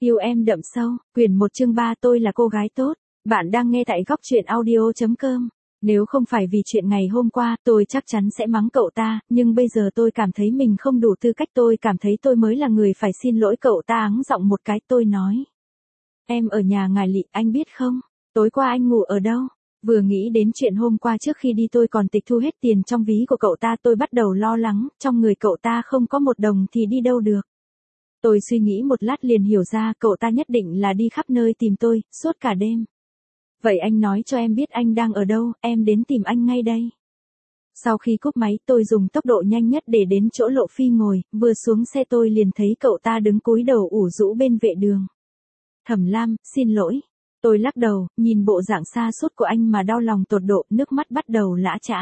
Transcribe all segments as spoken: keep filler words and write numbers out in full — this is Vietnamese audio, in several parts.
Yêu em đậm sâu, quyển một chương ba tôi là cô gái tốt. Bạn đang nghe tại góc truyện audio.com. Nếu không phải vì chuyện ngày hôm qua, tôi chắc chắn sẽ mắng cậu ta, nhưng bây giờ tôi cảm thấy mình không đủ tư cách, tôi cảm thấy tôi mới là người phải xin lỗi cậu ta. Ắng giọng một cái, tôi nói. Em ở nhà ngài Lị, anh biết không? Tối qua anh ngủ ở đâu? Vừa nghĩ đến chuyện hôm qua trước khi đi tôi còn tịch thu hết tiền trong ví của cậu ta, tôi bắt đầu lo lắng, trong người cậu ta không có một đồng thì đi đâu được. Tôi suy nghĩ một lát liền hiểu ra cậu ta nhất định là đi khắp nơi tìm tôi, suốt cả đêm. Vậy anh nói cho em biết anh đang ở đâu, em đến tìm anh ngay đây. Sau khi cúp máy tôi dùng tốc độ nhanh nhất để đến chỗ Lộ Phi ngồi, vừa xuống xe tôi liền thấy cậu ta đứng cúi đầu ủ rũ bên vệ đường. Thẩm Lam, xin lỗi. Tôi lắc đầu, nhìn bộ dạng xa sút của anh mà đau lòng tột độ, nước mắt bắt đầu lã chã.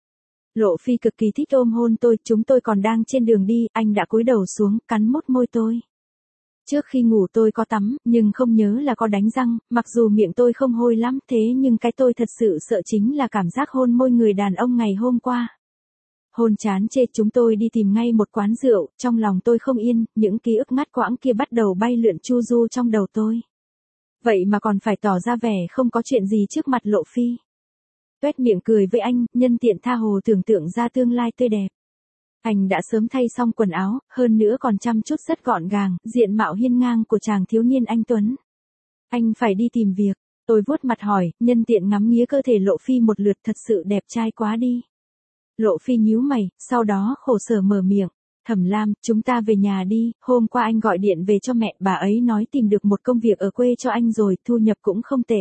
Lộ Phi cực kỳ thích ôm hôn tôi, chúng tôi còn đang trên đường đi, anh đã cúi đầu xuống, cắn mốt môi tôi. Trước khi ngủ tôi có tắm, nhưng không nhớ là có đánh răng, mặc dù miệng tôi không hôi lắm, thế nhưng cái tôi thật sự sợ chính là cảm giác hôn môi người đàn ông ngày hôm qua. Hôn chán chê, chúng tôi đi tìm ngay một quán rượu, trong lòng tôi không yên, những ký ức ngắt quãng kia bắt đầu bay lượn chu du trong đầu tôi. Vậy mà còn phải tỏ ra vẻ không có chuyện gì trước mặt Lộ Phi. Tuét miệng cười với anh, nhân tiện tha hồ tưởng tượng ra tương lai tươi đẹp. Anh đã sớm thay xong quần áo, hơn nữa còn chăm chút rất gọn gàng, diện mạo hiên ngang của chàng thiếu niên anh tuấn. Anh phải đi tìm việc, tôi vuốt mặt hỏi, nhân tiện ngắm nghía cơ thể Lộ Phi một lượt, thật sự đẹp trai quá đi. Lộ Phi nhíu mày, sau đó khổ sở mở miệng. Thẩm Lam, chúng ta về nhà đi, hôm qua anh gọi điện về cho mẹ, bà ấy nói tìm được một công việc ở quê cho anh rồi, thu nhập cũng không tệ.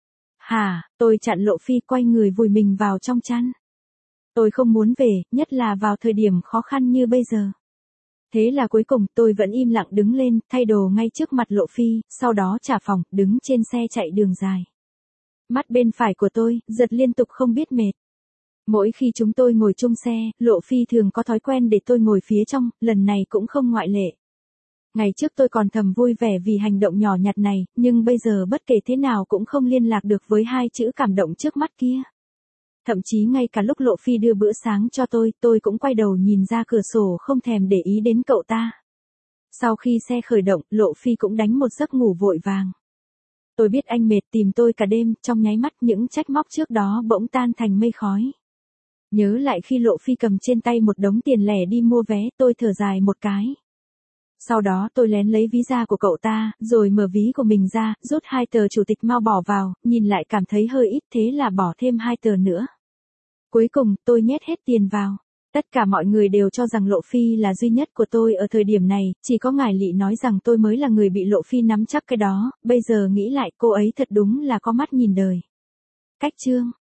Hà, tôi chặn Lộ Phi, quay người vùi mình vào trong chăn. Tôi không muốn về, nhất là vào thời điểm khó khăn như bây giờ. Thế là cuối cùng tôi vẫn im lặng đứng lên, thay đồ ngay trước mặt Lộ Phi, sau đó trả phòng, đứng trên xe chạy đường dài. Mắt bên phải của tôi, giật liên tục không biết mệt. Mỗi khi chúng tôi ngồi chung xe, Lộ Phi thường có thói quen để tôi ngồi phía trong, lần này cũng không ngoại lệ. Ngày trước tôi còn thầm vui vẻ vì hành động nhỏ nhặt này, nhưng bây giờ bất kể thế nào cũng không liên lạc được với hai chữ cảm động trước mắt kia. Thậm chí ngay cả lúc Lộ Phi đưa bữa sáng cho tôi, tôi cũng quay đầu nhìn ra cửa sổ không thèm để ý đến cậu ta. Sau khi xe khởi động, Lộ Phi cũng đánh một giấc ngủ vội vàng. Tôi biết anh mệt tìm tôi cả đêm, trong nháy mắt những trách móc trước đó bỗng tan thành mây khói. Nhớ lại khi Lộ Phi cầm trên tay một đống tiền lẻ đi mua vé, tôi thở dài một cái. Sau đó tôi lén lấy ví da của cậu ta, rồi mở ví của mình ra, rút hai tờ chủ tịch Mao bỏ vào, nhìn lại cảm thấy hơi ít, thế là bỏ thêm hai tờ nữa. Cuối cùng, tôi nhét hết tiền vào. Tất cả mọi người đều cho rằng Lộ Phi là duy nhất của tôi ở thời điểm này, chỉ có ngài Lị nói rằng tôi mới là người bị Lộ Phi nắm chắc cái đó, bây giờ nghĩ lại cô ấy thật đúng là có mắt nhìn đời. Cách chương